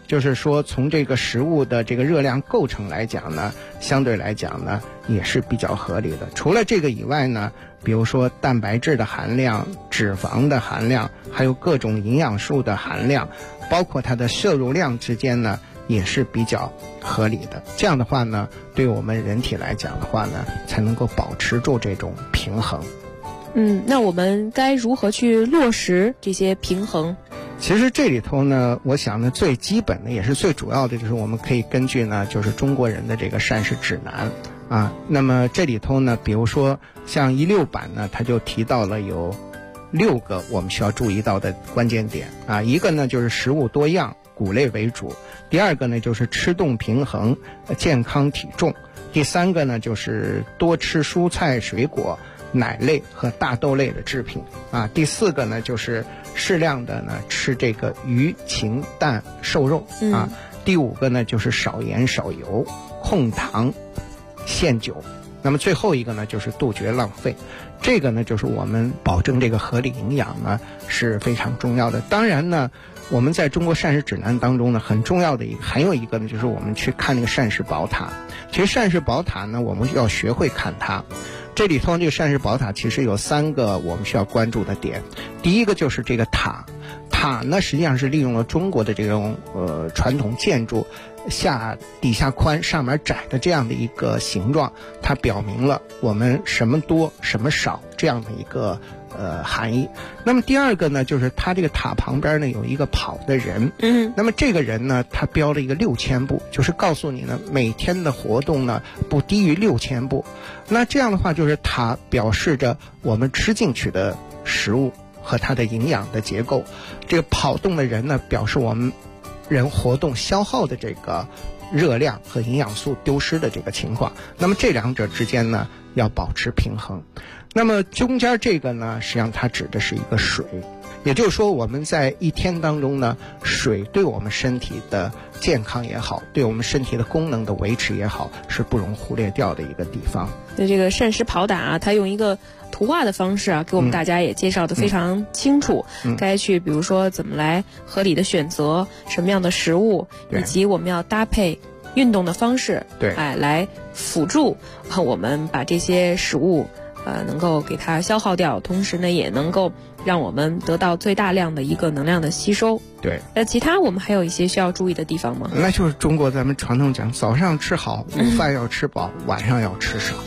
就是说从这个食物的这个热量构成来讲呢，相对来讲呢也是比较合理的。除了这个以外呢，比如说蛋白质的含量、脂肪的含量，还有各种营养素的含量，包括它的摄入量之间呢也是比较合理的。这样的话呢，对我们人体来讲的话呢，才能够保持住这种平衡。 那我们该如何去落实这些平衡？ 其实这里头呢，我想呢，最基本的也是最主要的，就是我们可以根据呢，就是中国人的这个膳食指南啊。那么这里头呢，比如说像16版呢，它就提到了有6个我们需要注意到的关键点啊。一个呢就是食物多样，谷类为主；第二个呢就是吃动平衡，健康体重；第三个呢就是多吃蔬菜水果、奶类和大豆类的制品啊。第四个呢就是适量的呢吃这个鱼、禽、蛋、瘦肉啊。第5个呢就是少盐少油，控糖限酒。那么最后一个呢就是杜绝浪费。这个呢就是我们保证这个合理营养呢是非常重要的。当然呢，我们在中国膳食指南当中呢，很重要的还有一个呢，就是我们去看那个膳食宝塔。其实膳食宝塔呢，我们要学会看它。这里头这个膳食宝塔其实有3个我们需要关注的点。第一个就是这个塔呢，实际上是利用了中国的这种传统建筑底下宽上面窄的这样的一个形状，它表明了我们什么多什么少这样的一个含义。那么第二个呢，就是它这个塔旁边呢有一个跑的人，那么这个人呢，他标了一个6000步，就是告诉你呢每天的活动呢不低于6000步。那这样的话，就是它表示着我们吃进去的食物和它的营养的结构。这个跑动的人呢，表示我们人活动消耗的这个热量和营养素丢失的这个情况。那么这两者之间呢要保持平衡。那么中间这个呢，实际上它指的是一个水，也就是说我们在一天当中呢，水对我们身体的健康也好，对我们身体的功能的维持也好，是不容忽略掉的一个地方。 对这个膳食跑打啊，它用一个图画的方式啊，给我们大家也介绍的非常清楚，该去比如说怎么来合理的选择什么样的食物，以及我们要搭配运动的方式，来辅助我们把这些食物能够给它消耗掉，同时呢也能够让我们得到最大量的一个能量的吸收。 对， 其他我们还有一些需要注意的地方吗？ 那就是中国咱们传统讲，早上吃好，午饭要吃饱，晚上要吃少。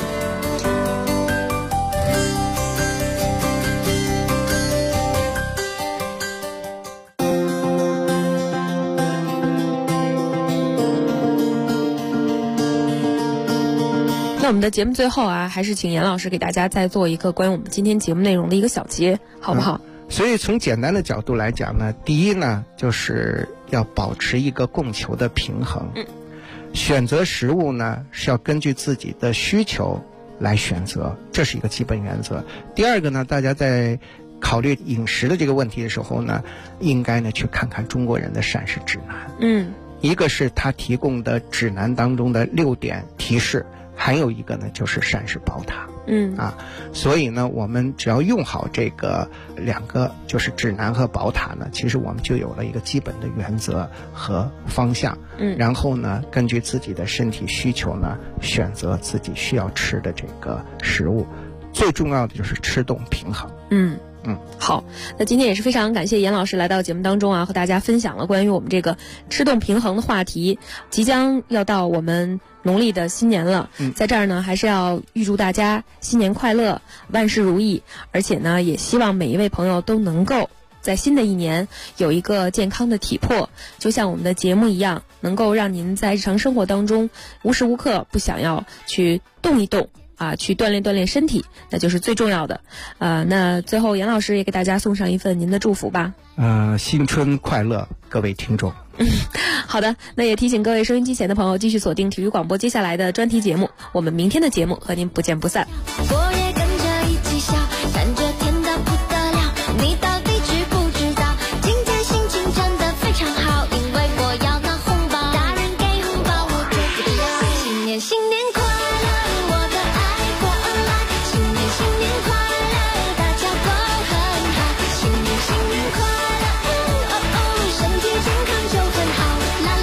那我们的节目最后啊，还是请严老师给大家再做一个关于我们今天节目内容的一个小结，好不好？ 所以从简单的角度来讲呢，第一呢，就是要保持一个供求的平衡。选择食物呢，是要根据自己的需求来选择，这是一个基本原则。第二个呢，大家在考虑饮食的这个问题的时候呢，应该呢去看看中国人的膳食指南。一个是他提供的指南当中的6点提示，还有一个呢就是膳食宝塔。所以呢，我们只要用好这个2个，就是指南和宝塔呢，其实我们就有了一个基本的原则和方向。然后呢，根据自己的身体需求呢，选择自己需要吃的这个食物。最重要的就是吃动平衡。 好，那今天也是非常感谢严老师来到节目当中啊，和大家分享了关于我们这个吃动平衡的话题。即将要到我们农历的新年了，在这儿呢还是要预祝大家新年快乐，万事如意，而且呢也希望每一位朋友都能够在新的一年有一个健康的体魄，就像我们的节目一样，能够让您在日常生活当中无时无刻不想要去动一动去锻炼锻炼身体，那就是最重要的。那最后严老师也给大家送上一份您的祝福吧。 新春快乐，各位听众。 好的，那也提醒各位收音机前的朋友继续锁定体育广播接下来的专题节目，我们明天的节目和您不见不散。 我也跟着一起笑，感觉甜得不得了，你到底知不知道，今天心情真的非常好，因为我要拿红包，大人给红包我就不知道。新年新年快乐，我的爱过来，新年新年快乐，大家都很好，新年新年快乐，身体健康就很好，啦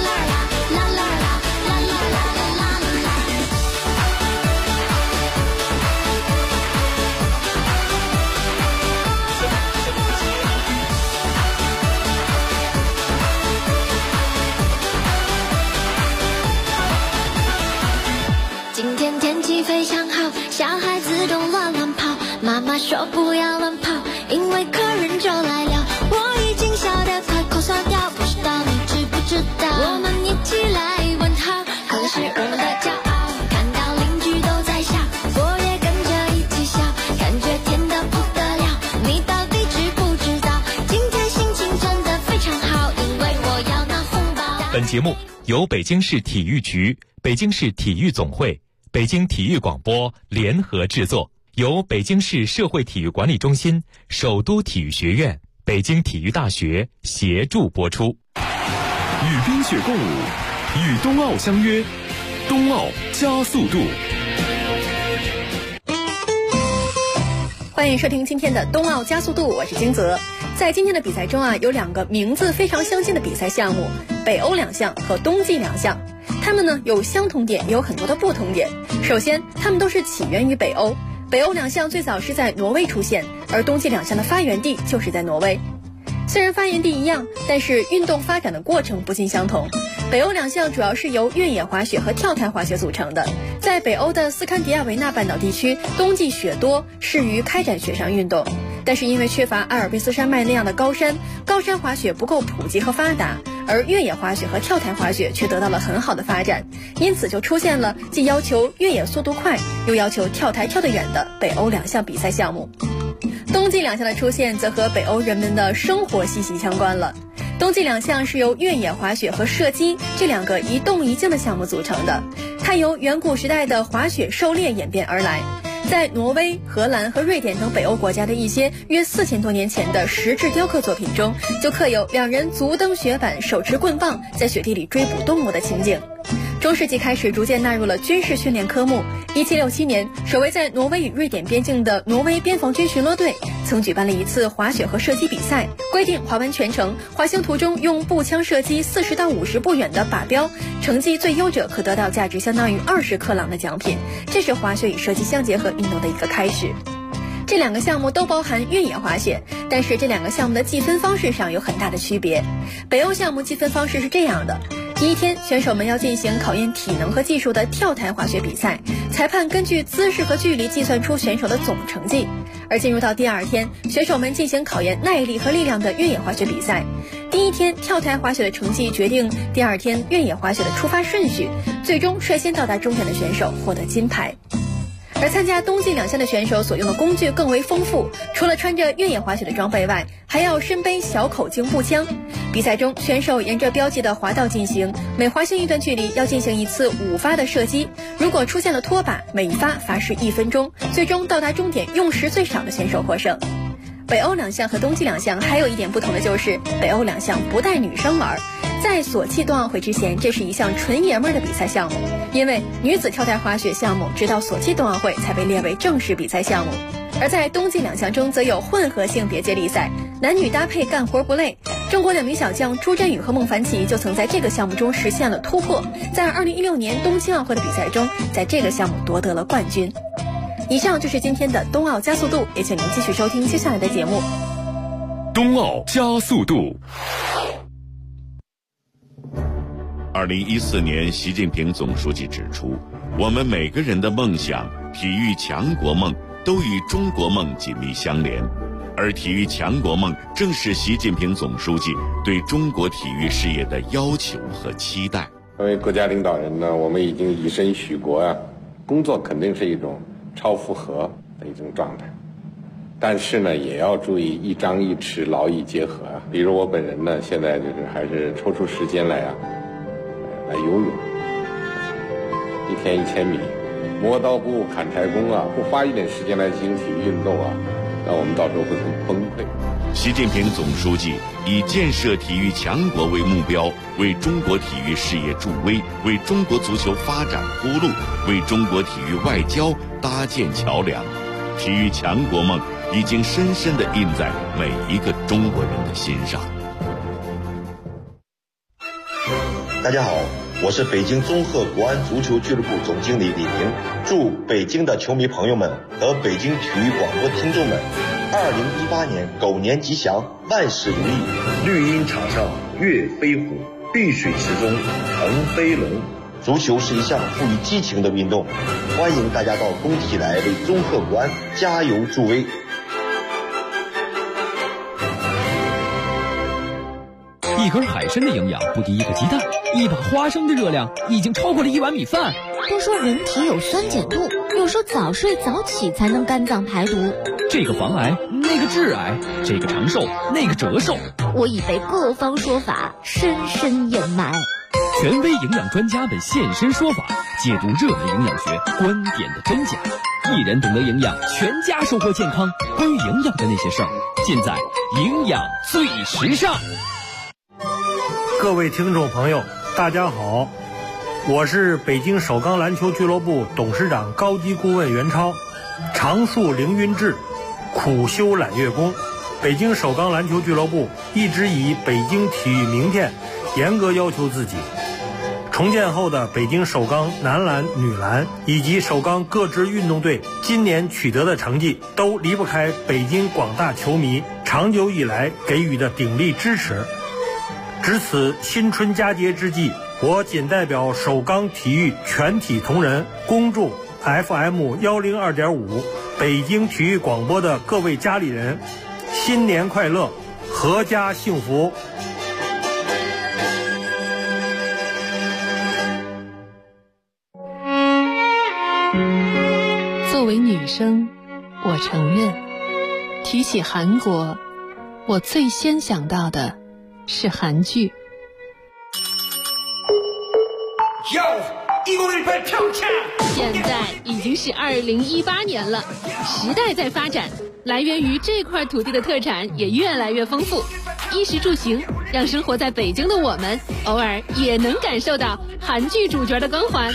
今天天气非常好，小孩自动乱跑。妈妈说不要乱跑，因为客人就来了。我已经笑得快口刷掉，不知道你知不知道？我们一起来问好，可能是我们的骄傲。看到邻居都在笑，我也跟着一起笑，感觉甜得不得了。你到底知不知道？今天心情真的非常好，因为我要拿红包。 本节目由北京市体育局、北京市体育总会、北京体育广播联合制作，由北京市社会体育管理中心、首都体育学院、北京体育大学协助播出。 与冰雪共舞，与冬奥相约，冬奥加速度。 欢迎收听今天的冬奥加速度，我是金泽。在今天的比赛中有2个名字非常相近的比赛项目，北欧2项和冬季2项。它们呢有相同点，也有很多的不同点。首先，它们都是起源于北欧。北欧2项最早是在挪威出现，而冬季2项的发源地就是在挪威。虽然发源地一样，但是运动发展的过程不尽相同。北欧2项主要是由越野滑雪和跳台滑雪组成的。在北欧的斯堪的亚维纳半岛地区，冬季雪多，适于开展雪上运动。但是因为缺乏阿尔卑斯山脉那样的高山滑雪不够普及和发达，而越野滑雪和跳台滑雪却得到了很好的发展，因此就出现了既要求越野速度快，又要求跳台跳得远的北欧2项比赛项目。冬季2项的出现则和北欧人们的生活息息相关了。冬季2项是由越野滑雪和射击这2个一动一静的项目组成的，它由远古时代的滑雪狩猎演变而来。在挪威、荷兰和瑞典等北欧国家的一些约4000多年前的石质雕刻作品中，就刻有2人足蹬雪板，手持棍棒，在雪地里追捕动物的情景。中世纪开始逐渐纳入了军事训练科目。1767年，守卫在挪威与瑞典边境的挪威边防军巡逻队曾举办了一次滑雪和射击比赛，规定滑完全程，滑行途中用步枪射击40到50步远的靶标，成绩最优者可得到价值相当于20克朗的奖品。这是滑雪与射击相结合运动的一个开始。这2个项目都包含越野滑雪，但是这2个项目的计分方式上有很大的区别。北欧项目计分方式是这样的：第一天，选手们要进行考验体能和技术的跳台滑雪比赛，裁判根据姿势和距离计算出选手的总成绩。而进入到第2天，选手们进行考验耐力和力量的越野滑雪比赛。第一天跳台滑雪的成绩决定第2天越野滑雪的出发顺序，最终率先到达终点的选手获得金牌。而参加冬季2项的选手所用的工具更为丰富，除了穿着越野滑雪的装备外，还要身背小口径步枪。比赛中，选手沿着标记的滑道进行，每滑行一段距离要进行一次5发的射击，如果出现了脱靶，每一发罚时1分钟，最终到达终点用时最少的选手获胜。北欧2项和冬季2项还有一点不同的就是，北欧2项不带女生玩。在索契冬奥会之前，这是一项纯爷们儿的比赛项目，因为女子跳台滑雪项目直到索契冬奥会才被列为正式比赛项目。而在冬季2项中则有混合性别接力赛，男女搭配干活不累。中国2名小将朱振宇和孟凡奇就曾在这个项目中实现了突破，在2016年东京奥会的比赛中，在这个项目夺得了冠军。以上就是今天的冬奥加速度，也请您继续收听接下来的节目。 冬奥加速度。2014年，习近平总书记指出，我们每个人的梦想、体育强国梦都与中国梦紧密相连，而体育强国梦正是习近平总书记对中国体育事业的要求和期待。 作为国家领导人呢，我们已经以身许国工作肯定是一种超负荷的一种状态，但是呢，也要注意一张一弛，劳逸结合比如我本人呢，现在就是还是抽出时间来游泳，1天1000米，磨刀不误砍柴工不花一点时间来进行体育运动那我们到时候会很崩溃。 习近平总书记以建设体育强国为目标，为中国体育事业助威，为中国足球发展铺路，为中国体育外交搭建桥梁。体育强国梦已经深深地印在每一个中国人的心上。 大家好，我是北京综合国安足球俱乐部总经理李宁，祝北京的球迷朋友们和北京体育广播听众们2018年狗年吉祥，万事如意，绿茵场上跃飞虎，碧水池中腾飞龙， 足球是一项富于激情的运动，欢迎大家到工体来为中赫国安加油助威。 一根海参的营养不敌一个鸡蛋，一把花生的热量已经超过了1碗米饭。 都说人体有酸碱度，又说早睡早起才能肝脏排毒。 这个防癌，那个致癌，这个长寿，那个折寿。 我已被各方说法深深掩埋。 权威营养专家们现身说法，解读热门营养学观点的真假。一人懂得营养，全家收获健康。关于营养的那些事儿，尽在营养最时尚。 各位听众朋友，大家好，我是北京首钢篮球俱乐部董事长高级顾问袁超。常树凌云志，苦修揽月功。北京首钢篮球俱乐部一直以北京体育明天严格要求自己。重建后的北京首钢男篮、女篮以及首钢各支运动队今年取得的成绩，都离不开北京广大球迷长久以来给予的鼎力支持。值此新春佳节之际，我仅代表首钢体育全体同仁，恭祝 FM102.5 北京体育广播的各位家里人新年快乐，阖家幸福。 作为女生，我承认，提起韩国，我最先想到的是韩剧。 现在已经是2018年了，时代在发展，来源于这块土地的特产也越来越丰富。衣食住行，让生活在北京的我们，偶尔也能感受到韩剧主角的光环。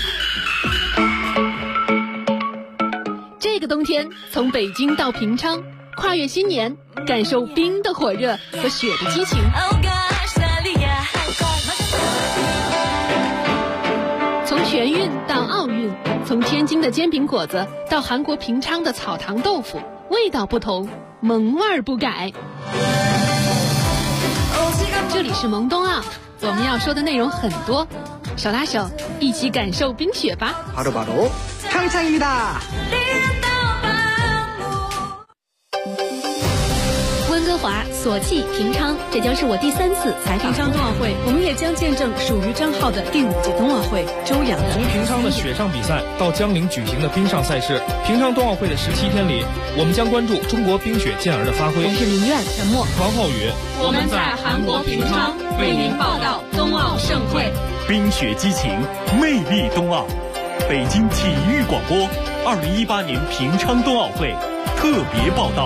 这个冬天，从北京到平昌，跨越新年，感受冰的火热和雪的激情。从全运到奥运，从天津的煎饼果子到韩国平昌的草堂豆腐，味道不同，萌味儿不改。这里是萌冬奥，我们要说的内容很多，手拉手一起感受冰雪吧。 바로바로 평창입니다。 温哥华、索契、平昌，这将是我第3次采访平昌冬奥会，我们也将见证属于张浩的第5届冬奥会。周洋从平昌的雪上比赛到江陵举行的冰上赛事，平昌冬奥会的17天里，我们将关注中国冰雪健儿的发挥。 我是林苑、陈默、 王浩宇， 我们在韩国平昌为您报道冬奥盛会。 冰雪激情，魅力冬奥。北京体育广播，2018年平昌冬奥会特别报道。